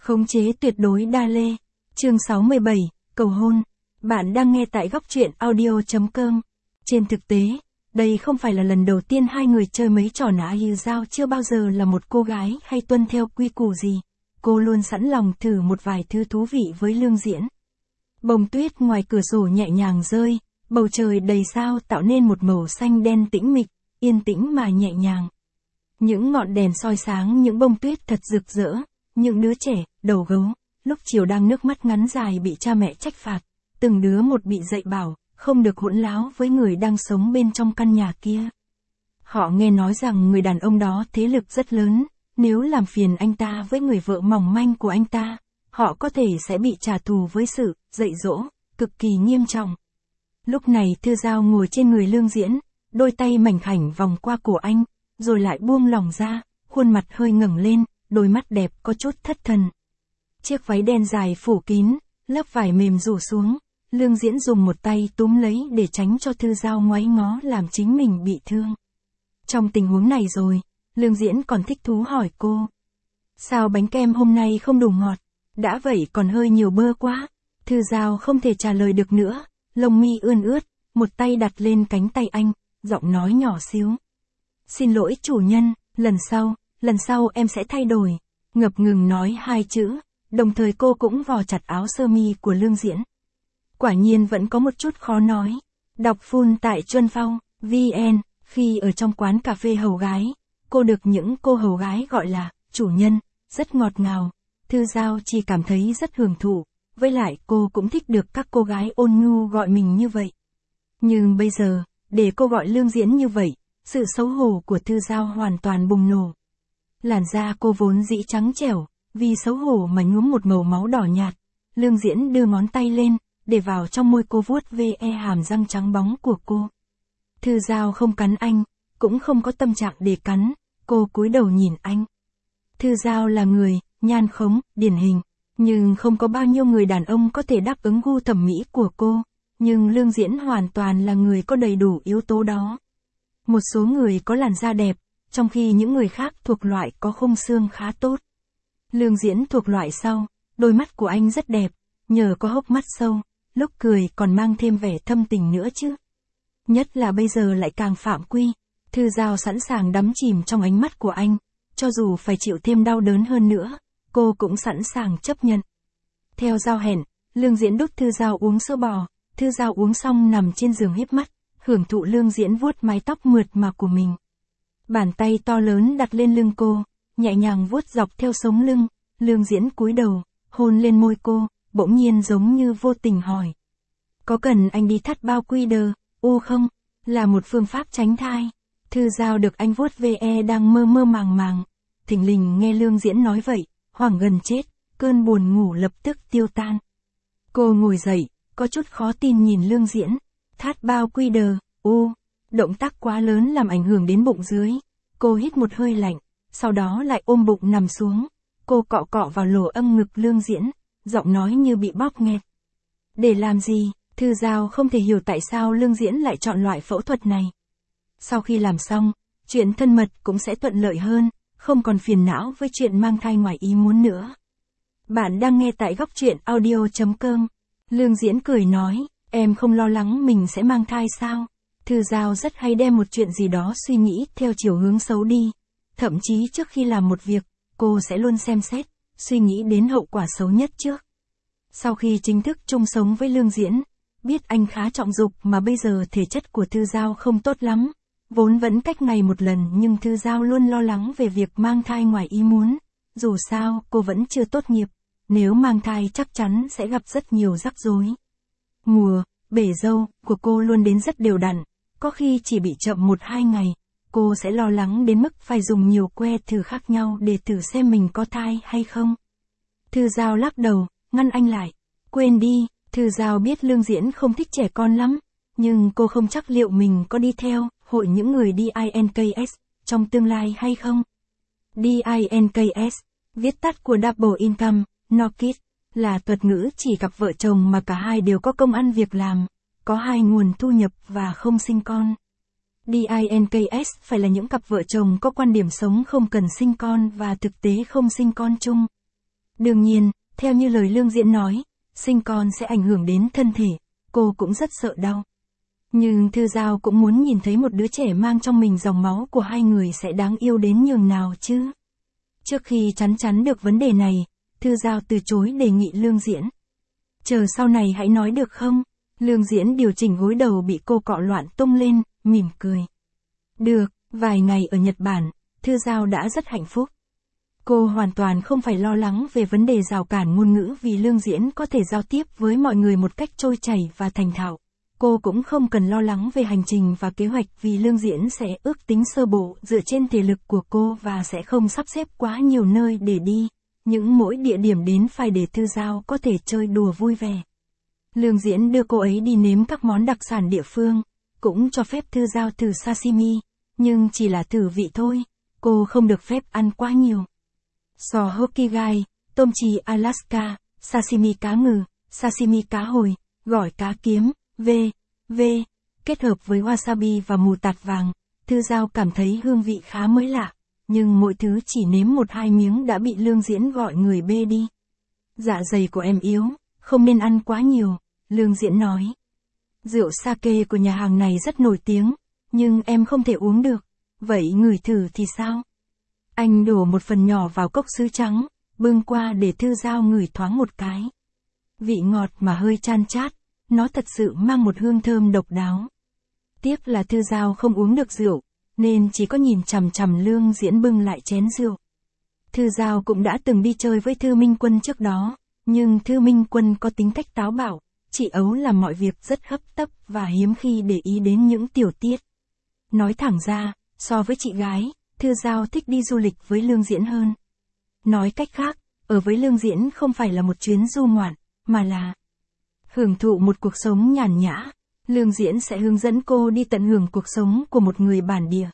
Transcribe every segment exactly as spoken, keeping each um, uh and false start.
Khống chế tuyệt đối đa lê. Chương sáu mươi bảy, cầu hôn. Bạn đang nghe tại góc truyện audio chấm com. Trên thực tế, đây không phải là lần đầu tiên hai người chơi mấy trò nã như Giao chưa bao giờ là một cô gái hay tuân theo quy củ gì. Cô luôn sẵn lòng thử một vài thứ thú vị với Lương Diễn. Bông tuyết ngoài cửa sổ nhẹ nhàng rơi, bầu trời đầy sao tạo nên một màu xanh đen tĩnh mịch, yên tĩnh mà nhẹ nhàng. Những ngọn đèn soi sáng những bông tuyết thật rực rỡ, những đứa trẻ, đầu gấu, lúc chiều đang nước mắt ngắn dài bị cha mẹ trách phạt, từng đứa một bị dạy bảo, không được hỗn láo với người đang sống bên trong căn nhà kia. Họ nghe nói rằng người đàn ông đó thế lực rất lớn, nếu làm phiền anh ta với người vợ mỏng manh của anh ta, họ có thể sẽ bị trả thù với sự dạy dỗ cực kỳ nghiêm trọng. Lúc này Thư Giao ngồi trên người Lương Diễn, đôi tay mảnh khảnh vòng qua cổ anh, rồi lại buông lỏng ra, khuôn mặt hơi ngẩng lên, đôi mắt đẹp có chút thất thần. Chiếc váy đen dài phủ kín, lớp vải mềm rủ xuống, Lương Diễn dùng một tay túm lấy để tránh cho Thư Giao ngoáy ngó làm chính mình bị thương. Trong tình huống này rồi, Lương Diễn còn thích thú hỏi cô. Sao bánh kem hôm nay không đủ ngọt? Đã vậy còn hơi nhiều bơ quá. Thư Giao không thể trả lời được nữa, lông mi ươn ướt, một tay đặt lên cánh tay anh, giọng nói nhỏ xíu. Xin lỗi chủ nhân, lần sau, lần sau em sẽ thay đổi. Ngập ngừng nói hai chữ, đồng thời cô cũng vò chặt áo sơ mi của Lương Diễn. Quả nhiên vẫn có một chút khó nói. Đọc full tại Chuân Phong, vê en, khi ở trong quán cà phê hầu gái, cô được những cô hầu gái gọi là chủ nhân, rất ngọt ngào. Thư Giao chỉ cảm thấy rất hưởng thụ, với lại cô cũng thích được các cô gái ôn nhu gọi mình như vậy. Nhưng bây giờ, để cô gọi Lương Diễn như vậy, sự xấu hổ của Thư Giao hoàn toàn bùng nổ. Làn da cô vốn dĩ trắng trẻo, vì xấu hổ mà nhuốm một màu máu đỏ nhạt. Lương Diễn đưa ngón tay lên, để vào trong môi cô vuốt ve hàm răng trắng bóng của cô. Thư Giao không cắn anh, cũng không có tâm trạng để cắn, cô cúi đầu nhìn anh. Thư Giao là người, nhan khống, điển hình, nhưng không có bao nhiêu người đàn ông có thể đáp ứng gu thẩm mỹ của cô, nhưng Lương Diễn hoàn toàn là người có đầy đủ yếu tố đó. Một số người có làn da đẹp, trong khi những người khác thuộc loại có khung xương khá tốt. Lương Diễn thuộc loại sau, đôi mắt của anh rất đẹp, nhờ có hốc mắt sâu, lúc cười còn mang thêm vẻ thâm tình nữa chứ. Nhất là bây giờ lại càng phạm quy, Thư Giao sẵn sàng đắm chìm trong ánh mắt của anh, cho dù phải chịu thêm đau đớn hơn nữa, cô cũng sẵn sàng chấp nhận. Theo giao hẹn, Lương Diễn đút Thư Giao uống sữa bò, Thư Giao uống xong nằm trên giường híp mắt, hưởng thụ Lương Diễn vuốt mái tóc mượt mà của mình. Bàn tay to lớn đặt lên lưng cô, nhẹ nhàng vuốt dọc theo sống lưng, Lương Diễn cúi đầu, hôn lên môi cô, bỗng nhiên giống như vô tình hỏi. Có cần anh đi thắt bao quy đờ, u không? Là một phương pháp tránh thai. Thư Giao được anh vuốt ve đang mơ mơ màng màng. Thình lình nghe Lương Diễn nói vậy, hoảng gần chết, cơn buồn ngủ lập tức tiêu tan. Cô ngồi dậy, có chút khó tin nhìn Lương Diễn. Thắt bao quy đờ, u, động tác quá lớn làm ảnh hưởng đến bụng dưới. Cô hít một hơi lạnh, sau đó lại ôm bụng nằm xuống. Cô cọ cọ vào lỗ âm ngực Lương Diễn, giọng nói như bị bóp nghẹt. Để làm gì? Thư Giao không thể hiểu tại sao Lương Diễn lại chọn loại phẫu thuật này. Sau khi làm xong, chuyện thân mật cũng sẽ thuận lợi hơn, không còn phiền não với chuyện mang thai ngoài ý muốn nữa. Bạn đang nghe tại góc truyện audio chấm com. Lương Diễn cười nói, em không lo lắng mình sẽ mang thai sao? Thư Giao rất hay đem một chuyện gì đó suy nghĩ theo chiều hướng xấu đi. Thậm chí trước khi làm một việc, cô sẽ luôn xem xét, suy nghĩ đến hậu quả xấu nhất trước. Sau khi chính thức chung sống với Lương Diễn, biết anh khá trọng dục mà bây giờ thể chất của Thư Giao không tốt lắm, vốn vẫn cách ngày một lần nhưng Thư Giao luôn lo lắng về việc mang thai ngoài ý muốn. Dù sao, cô vẫn chưa tốt nghiệp, nếu mang thai chắc chắn sẽ gặp rất nhiều rắc rối. Mùa, bể dâu của cô luôn đến rất đều đặn, có khi chỉ bị chậm một hai ngày. Cô sẽ lo lắng đến mức phải dùng nhiều que thử khác nhau để thử xem mình có thai hay không. Thư Giao lắc đầu, ngăn anh lại. Quên đi, Thư Giao biết Lương Diễn không thích trẻ con lắm, nhưng cô không chắc liệu mình có đi theo hội những người đê i en ca ét trong tương lai hay không. đê i en ca ét, viết tắt của Double Income, No Kids, là thuật ngữ chỉ cặp vợ chồng mà cả hai đều có công ăn việc làm, có hai nguồn thu nhập và không sinh con. đê i en ca ét phải là những cặp vợ chồng có quan điểm sống không cần sinh con và thực tế không sinh con chung. Đương nhiên, theo như lời Lương Diễn nói, sinh con sẽ ảnh hưởng đến thân thể, cô cũng rất sợ đau. Nhưng Thư Giao cũng muốn nhìn thấy một đứa trẻ mang trong mình dòng máu của hai người sẽ đáng yêu đến nhường nào chứ. Trước khi chắn chắn được vấn đề này, Thư Giao từ chối đề nghị Lương Diễn. Chờ sau này hãy nói được không? Lương Diễn điều chỉnh gối đầu bị cô cọ loạn tung lên, mỉm cười. Được, vài ngày ở Nhật Bản, Thư Giao đã rất hạnh phúc. Cô hoàn toàn không phải lo lắng về vấn đề rào cản ngôn ngữ vì Lương Diễn có thể giao tiếp với mọi người một cách trôi chảy và thành thạo. Cô cũng không cần lo lắng về hành trình và kế hoạch vì Lương Diễn sẽ ước tính sơ bộ dựa trên thể lực của cô và sẽ không sắp xếp quá nhiều nơi để đi. Những mỗi địa điểm đến phải để Thư Giao có thể chơi đùa vui vẻ. Lương Diễn đưa cô ấy đi nếm các món đặc sản địa phương, cũng cho phép Thư Giao thử sashimi, nhưng chỉ là thử vị thôi, cô không được phép ăn quá nhiều. Sò Hokigai, tôm chì Alaska, sashimi cá ngừ, sashimi cá hồi, gỏi cá kiếm, v, v, kết hợp với wasabi và mù tạt vàng, Thư Giao cảm thấy hương vị khá mới lạ, nhưng mỗi thứ chỉ nếm một hai miếng đã bị Lương Diễn gọi người bê đi. Dạ dày của em yếu, không nên ăn quá nhiều, Lương Diễn nói. Rượu sake của nhà hàng này rất nổi tiếng, nhưng em không thể uống được, vậy ngửi thử thì sao? Anh đổ một phần nhỏ vào cốc sứ trắng, bưng qua để Thư Giao ngửi thoáng một cái. Vị ngọt mà hơi chan chát, nó thật sự mang một hương thơm độc đáo. Tiếc là Thư Giao không uống được rượu, nên chỉ có nhìn chằm chằm Lương Diễn bưng lại chén rượu. Thư Giao cũng đã từng đi chơi với Thư Minh Quân trước đó, nhưng Thư Minh Quân có tính cách táo bạo, chị Ấu làm mọi việc rất hấp tấp và hiếm khi để ý đến những tiểu tiết. Nói thẳng ra, so với chị gái, Thư Giao thích đi du lịch với Lương Diễn hơn. Nói cách khác, ở với Lương Diễn không phải là một chuyến du ngoạn, mà là hưởng thụ một cuộc sống nhàn nhã. Lương Diễn sẽ hướng dẫn cô đi tận hưởng cuộc sống của một người bản địa.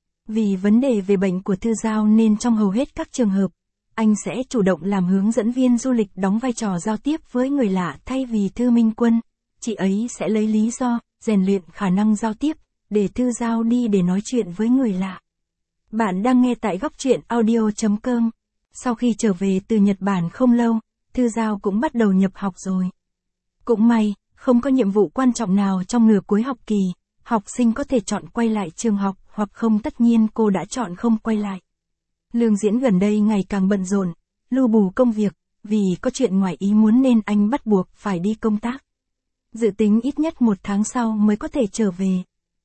Vì vấn đề về bệnh của Thư Giao nên trong hầu hết các trường hợp, anh sẽ chủ động làm hướng dẫn viên du lịch đóng vai trò giao tiếp với người lạ thay vì Thư Minh Quân. Chị ấy sẽ lấy lý do, rèn luyện khả năng giao tiếp, để Thư Giao đi để nói chuyện với người lạ. Bạn đang nghe tại góc truyện audio chấm com. Sau khi trở về từ Nhật Bản không lâu, Thư Giao cũng bắt đầu nhập học rồi. Cũng may, không có nhiệm vụ quan trọng nào trong nửa cuối học kỳ, học sinh có thể chọn quay lại trường học hoặc không, tất nhiên cô đã chọn không quay lại. Lương Diễn gần đây ngày càng bận rộn, lu bù công việc, vì có chuyện ngoài ý muốn nên anh bắt buộc phải đi công tác. Dự tính ít nhất một tháng sau mới có thể trở về.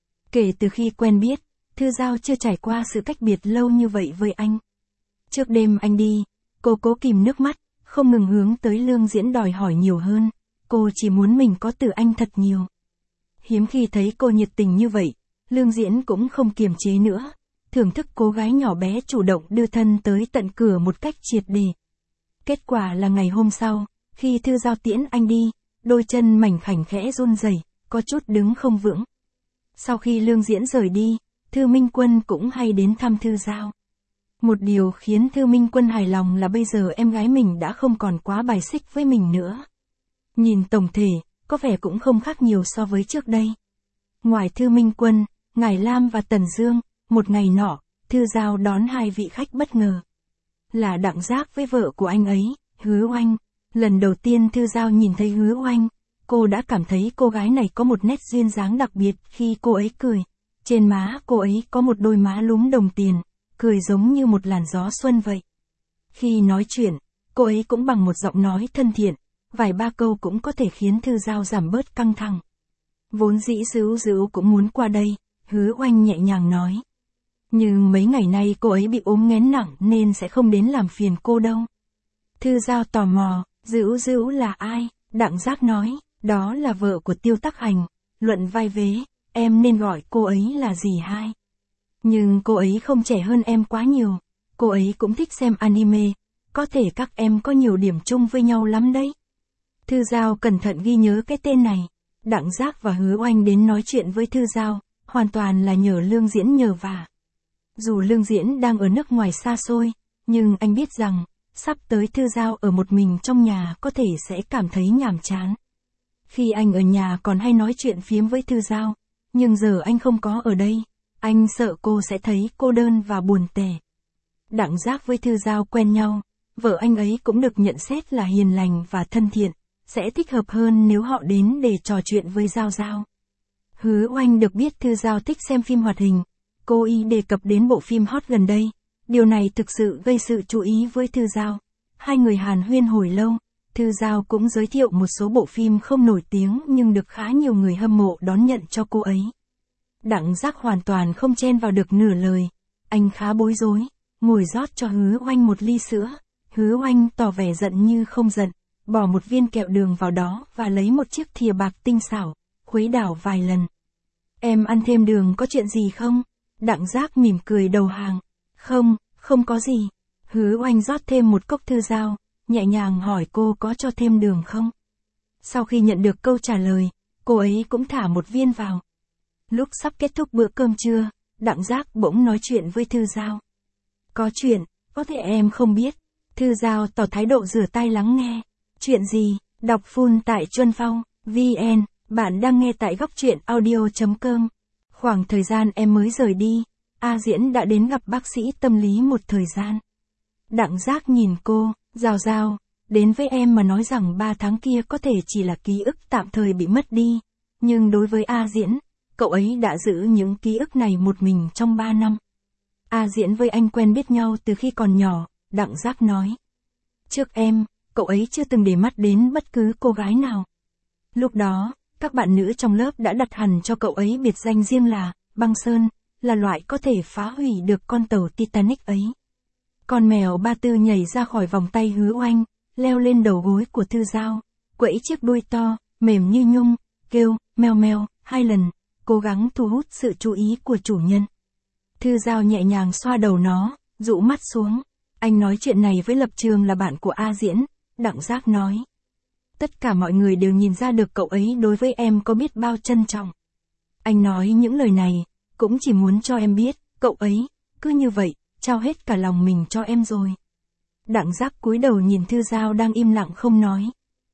Kể từ khi quen biết, Thư Giao chưa trải qua sự cách biệt lâu như vậy với anh. Trước đêm anh đi, cô cố kìm nước mắt, không ngừng hướng tới Lương Diễn đòi hỏi nhiều hơn. Cô chỉ muốn mình có từ anh thật nhiều. Hiếm khi thấy cô nhiệt tình như vậy, Lương Diễn cũng không kiềm chế nữa, thưởng thức cô gái nhỏ bé chủ động đưa thân tới tận cửa một cách triệt để. Kết quả là ngày hôm sau, khi Thư Giao tiễn anh đi, đôi chân mảnh khảnh khẽ run rẩy, có chút đứng không vững. Sau khi Lương Diễn rời đi, Thư Minh Quân cũng hay đến thăm Thư Giao. Một điều khiến Thư Minh Quân hài lòng là bây giờ em gái mình đã không còn quá bài xích với mình nữa. Nhìn tổng thể, có vẻ cũng không khác nhiều so với trước đây. Ngoài Thư Minh Quân, Ngải Lam và Tần Dương, một ngày nọ, Thư Giao đón hai vị khách bất ngờ. Là Đặng Giác với vợ của anh ấy, Hứa Oanh. Lần đầu tiên Thư Giao nhìn thấy Hứa Oanh, cô đã cảm thấy cô gái này có một nét duyên dáng đặc biệt khi cô ấy cười. Trên má cô ấy có một đôi má lúm đồng tiền, cười giống như một làn gió xuân vậy. Khi nói chuyện, cô ấy cũng bằng một giọng nói thân thiện, vài ba câu cũng có thể khiến Thư Giao giảm bớt căng thẳng. Vốn dĩ Dữu Dữu cũng muốn qua đây, Hứa Oanh nhẹ nhàng nói. Nhưng mấy ngày nay cô ấy bị ốm nghén nặng nên sẽ không đến làm phiền cô đâu. Thư Giao tò mò, Dữu Dữu là ai? Đặng Giác nói, đó là vợ của Tiêu Tắc Hành, luận vai vế, em nên gọi cô ấy là dì hai. Nhưng cô ấy không trẻ hơn em quá nhiều, cô ấy cũng thích xem anime, có thể các em có nhiều điểm chung với nhau lắm đấy. Thư Giao cẩn thận ghi nhớ cái tên này. Đặng Giác và Hứa Oanh đến nói chuyện với Thư Giao, hoàn toàn là nhờ Lương Diễn nhờ vả. Dù Lương Diễn đang ở nước ngoài xa xôi, nhưng anh biết rằng, sắp tới Thư Giao ở một mình trong nhà có thể sẽ cảm thấy nhàm chán. Khi anh ở nhà còn hay nói chuyện phiếm với Thư Giao, nhưng giờ anh không có ở đây, anh sợ cô sẽ thấy cô đơn và buồn tẻ. Đặng Giác với Thư Giao quen nhau, vợ anh ấy cũng được nhận xét là hiền lành và thân thiện, sẽ thích hợp hơn nếu họ đến để trò chuyện với Giao Giao. Hứa Oanh được biết Thư Giao thích xem phim hoạt hình, cô y đề cập đến bộ phim hot gần đây, điều này thực sự gây sự chú ý với Thư Giao. Hai người hàn huyên hồi lâu, Thư Giao cũng giới thiệu một số bộ phim không nổi tiếng nhưng được khá nhiều người hâm mộ đón nhận cho cô ấy. Đặng Giác hoàn toàn không chen vào được nửa lời, anh khá bối rối, ngồi rót cho Hứa Oanh một ly sữa, Hứa Oanh tỏ vẻ giận như không giận, bỏ một viên kẹo đường vào đó và lấy một chiếc thìa bạc tinh xảo, khuấy đảo vài lần. Em ăn thêm đường có chuyện gì không? Đặng Giác mỉm cười đầu hàng. Không, không có gì. Hứa Oanh rót thêm một cốc Thư Giao, nhẹ nhàng hỏi cô có cho thêm đường không? Sau khi nhận được câu trả lời, cô ấy cũng thả một viên vào. Lúc sắp kết thúc bữa cơm trưa, Đặng Giác bỗng nói chuyện với Thư Giao. Có chuyện, có thể em không biết. Thư Giao tỏ thái độ rửa tay lắng nghe. Chuyện gì? Đọc full tại Chuân Phong, vn. Bạn đang nghe tại góc truyện audio chấm com. Khoảng thời gian em mới rời đi, A Diễn đã đến gặp bác sĩ tâm lý một thời gian. Đặng Giác nhìn cô, Giao Giao, đến với em mà nói rằng ba tháng kia có thể chỉ là ký ức tạm thời bị mất đi. Nhưng đối với A Diễn, cậu ấy đã giữ những ký ức này một mình trong ba năm. A Diễn với anh quen biết nhau từ khi còn nhỏ, Đặng Giác nói. Trước em, cậu ấy chưa từng để mắt đến bất cứ cô gái nào. Lúc đó, các bạn nữ trong lớp đã đặt hẳn cho cậu ấy biệt danh riêng là Băng Sơn, là loại có thể phá hủy được con tàu Titanic ấy. Con mèo Ba Tư nhảy ra khỏi vòng tay Hứa Oanh, leo lên đầu gối của Thư Giao, quẫy chiếc đuôi to, mềm như nhung, kêu, meo meo, hai lần, cố gắng thu hút sự chú ý của chủ nhân. Thư Giao nhẹ nhàng xoa đầu nó, dụ mắt xuống. Anh nói chuyện này với lập trường là bạn của A Diễn, Đặng Giác nói. Tất cả mọi người đều nhìn ra được cậu ấy đối với em có biết bao trân trọng. Anh nói những lời này, cũng chỉ muốn cho em biết, cậu ấy, cứ như vậy, trao hết cả lòng mình cho em rồi. Đặng Giác cúi đầu nhìn Thư Giao đang im lặng không nói.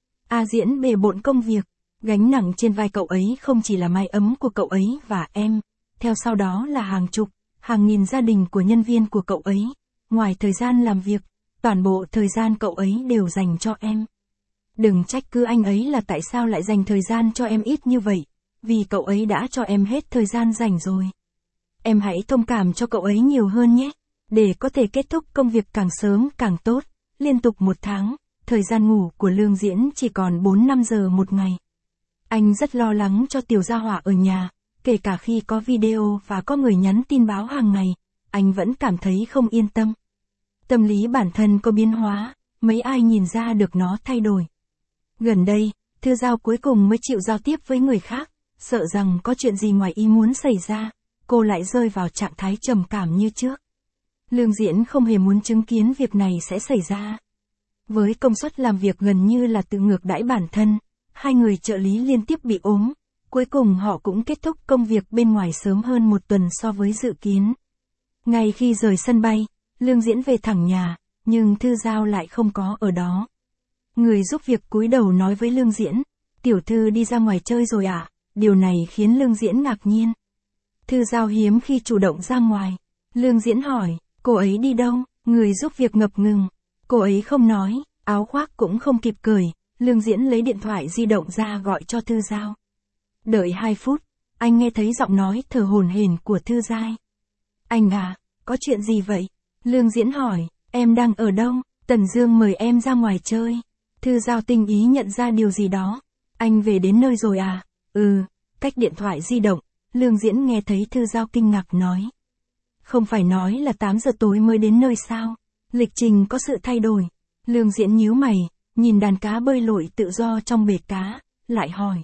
A Diễn bề bộn công việc, gánh nặng trên vai cậu ấy không chỉ là mái ấm của cậu ấy và em, theo sau đó là hàng chục, hàng nghìn gia đình của nhân viên của cậu ấy. Ngoài thời gian làm việc, toàn bộ thời gian cậu ấy đều dành cho em. Đừng trách cứ anh ấy là tại sao lại dành thời gian cho em ít như vậy, vì cậu ấy đã cho em hết thời gian rảnh rồi. Em hãy thông cảm cho cậu ấy nhiều hơn nhé, để có thể kết thúc công việc càng sớm càng tốt. Liên tục một tháng, thời gian ngủ của Lương Diễn chỉ còn bốn năm giờ một ngày. Anh rất lo lắng cho Tiểu Gia Hỏa ở nhà, kể cả khi có video và có người nhắn tin báo hàng ngày, anh vẫn cảm thấy không yên tâm. Tâm lý bản thân có biến hóa, mấy ai nhìn ra được nó thay đổi. Gần đây, Thư Giao cuối cùng mới chịu giao tiếp với người khác, sợ rằng có chuyện gì ngoài ý muốn xảy ra, cô lại rơi vào trạng thái trầm cảm như trước. Lương Diễn không hề muốn chứng kiến việc này sẽ xảy ra. Với công suất làm việc gần như là tự ngược đãi bản thân, hai người trợ lý liên tiếp bị ốm, cuối cùng họ cũng kết thúc công việc bên ngoài sớm hơn một tuần so với dự kiến. Ngay khi rời sân bay, Lương Diễn về thẳng nhà, nhưng Thư Giao lại không có ở đó. Người giúp việc cúi đầu nói với Lương Diễn, tiểu thư đi ra ngoài chơi rồi ạ, à? Điều này khiến Lương Diễn ngạc nhiên. Thư Giao hiếm khi chủ động ra ngoài. Lương Diễn hỏi, cô ấy đi đâu? Người giúp việc ngập ngừng. Cô ấy không nói, áo khoác cũng không kịp cởi, Lương Diễn lấy điện thoại di động ra gọi cho Thư Giao. Đợi hai phút, anh nghe thấy giọng nói thở hổn hển của Thư Giai. Anh à, có chuyện gì vậy? Lương Diễn hỏi, em đang ở đâu? Tần Dương mời em ra ngoài chơi. Thư Giao tinh ý nhận ra điều gì đó. Anh về đến nơi rồi à? Ừ, cách điện thoại di động, Lương Diễn nghe thấy Thư Giao kinh ngạc nói. Không phải nói là tám giờ tối mới đến nơi sao? Lịch trình có sự thay đổi. Lương Diễn nhíu mày, nhìn đàn cá bơi lội tự do trong bể cá, lại hỏi.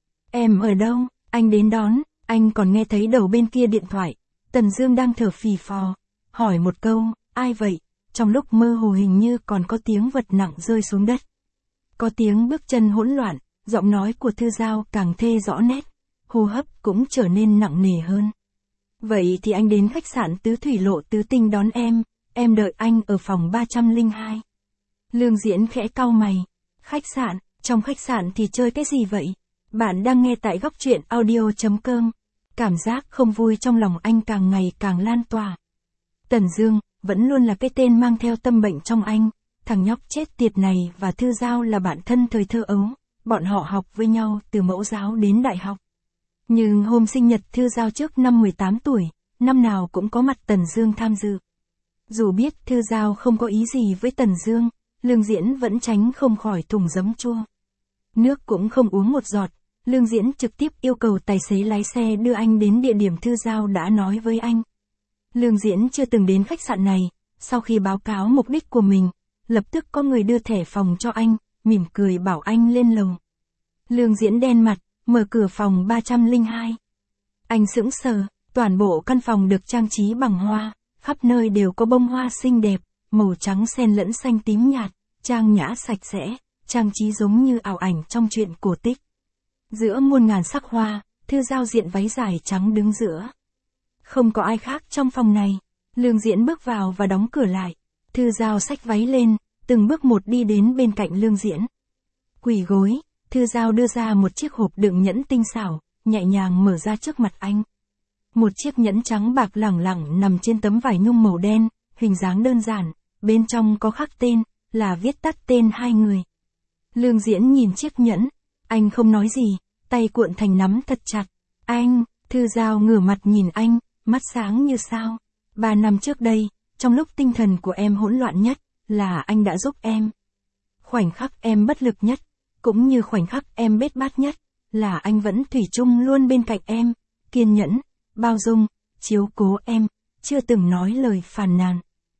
Em ở đâu? Anh đến đón, anh còn nghe thấy đầu bên kia điện thoại. Tần Dương đang thở phì phò, hỏi một câu, ai vậy? Trong lúc mơ hồ hình như còn có tiếng vật nặng rơi xuống đất. Có tiếng bước chân hỗn loạn, giọng nói của Thư Giao càng thê rõ nét, hô hấp cũng trở nên nặng nề hơn. Vậy thì anh đến khách sạn Tứ Thủy Lộ Tứ Tinh đón em, em đợi anh ở phòng ba trăm lẻ hai. Lương Diễn khẽ cau mày, khách sạn, trong khách sạn thì chơi cái gì vậy? Bạn đang nghe tại góc truyện audio chấm com. Cảm giác không vui trong lòng anh càng ngày càng lan tỏa. Tần Dương, vẫn luôn là cái tên mang theo tâm bệnh trong anh, thằng nhóc chết tiệt này và Thư Giao là bạn thân thời thơ ấu, bọn họ học với nhau từ mẫu giáo đến đại học. Nhưng hôm sinh nhật Thư Giao trước năm mười tám tuổi, năm nào cũng có mặt Tần Dương tham dự. Dù biết Thư Giao không có ý gì với Tần Dương, Lương Diễn vẫn tránh không khỏi thùng giấm chua. Nước cũng không uống một giọt, Lương Diễn trực tiếp yêu cầu tài xế lái xe đưa anh đến địa điểm Thư Giao đã nói với anh. Lương Diễn chưa từng đến khách sạn này, sau khi báo cáo mục đích của mình, lập tức có người đưa thẻ phòng cho anh, mỉm cười bảo anh lên lầu. Lương Diễn đen mặt, mở cửa phòng ba không hai. Anh sững sờ, toàn bộ căn phòng được trang trí bằng hoa, khắp nơi đều có bông hoa xinh đẹp, màu trắng xen lẫn xanh tím nhạt, trang nhã sạch sẽ, trang trí giống như ảo ảnh trong truyện cổ tích. Giữa muôn ngàn sắc hoa, Thư Giao diện váy dài trắng đứng giữa. Không có ai khác trong phòng này. Lương Diễn bước vào và đóng cửa lại. Thư Giao xách váy lên, từng bước một đi đến bên cạnh Lương Diễn. Quỳ gối, Thư Giao đưa ra một chiếc hộp đựng nhẫn tinh xảo, nhẹ nhàng mở ra trước mặt anh. Một chiếc nhẫn trắng bạc lẳng lẳng nằm trên tấm vải nhung màu đen, hình dáng đơn giản, bên trong có khắc tên, là viết tắt tên hai người. Lương Diễn nhìn chiếc nhẫn, anh không nói gì, tay cuộn thành nắm thật chặt. Anh, Thư Giao ngửa mặt nhìn anh, mắt sáng như sao. Ba năm trước đây, trong lúc tinh thần của em hỗn loạn nhất, là anh đã giúp em. Khoảnh khắc em bất lực nhất, cũng như khoảnh khắc em bết bát nhất, là anh vẫn thủy chung luôn bên cạnh em, kiên nhẫn, bao dung, chiếu cố em, chưa từng nói lời phàn nàn.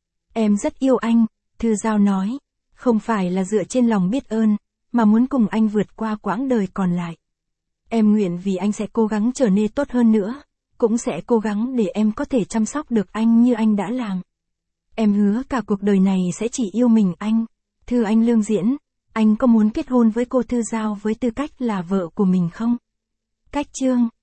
Em rất yêu anh, Thư Giao nói, không phải là dựa trên lòng biết ơn, mà muốn cùng anh vượt qua quãng đời còn lại. Em nguyện vì anh sẽ cố gắng trở nên tốt hơn nữa, cũng sẽ cố gắng để em có thể chăm sóc được anh như anh đã làm. Em hứa cả cuộc đời này sẽ chỉ yêu mình anh. Thưa anh Lương Diễn, anh có muốn kết hôn với cô Thư Giao với tư cách là vợ của mình không? Cách chương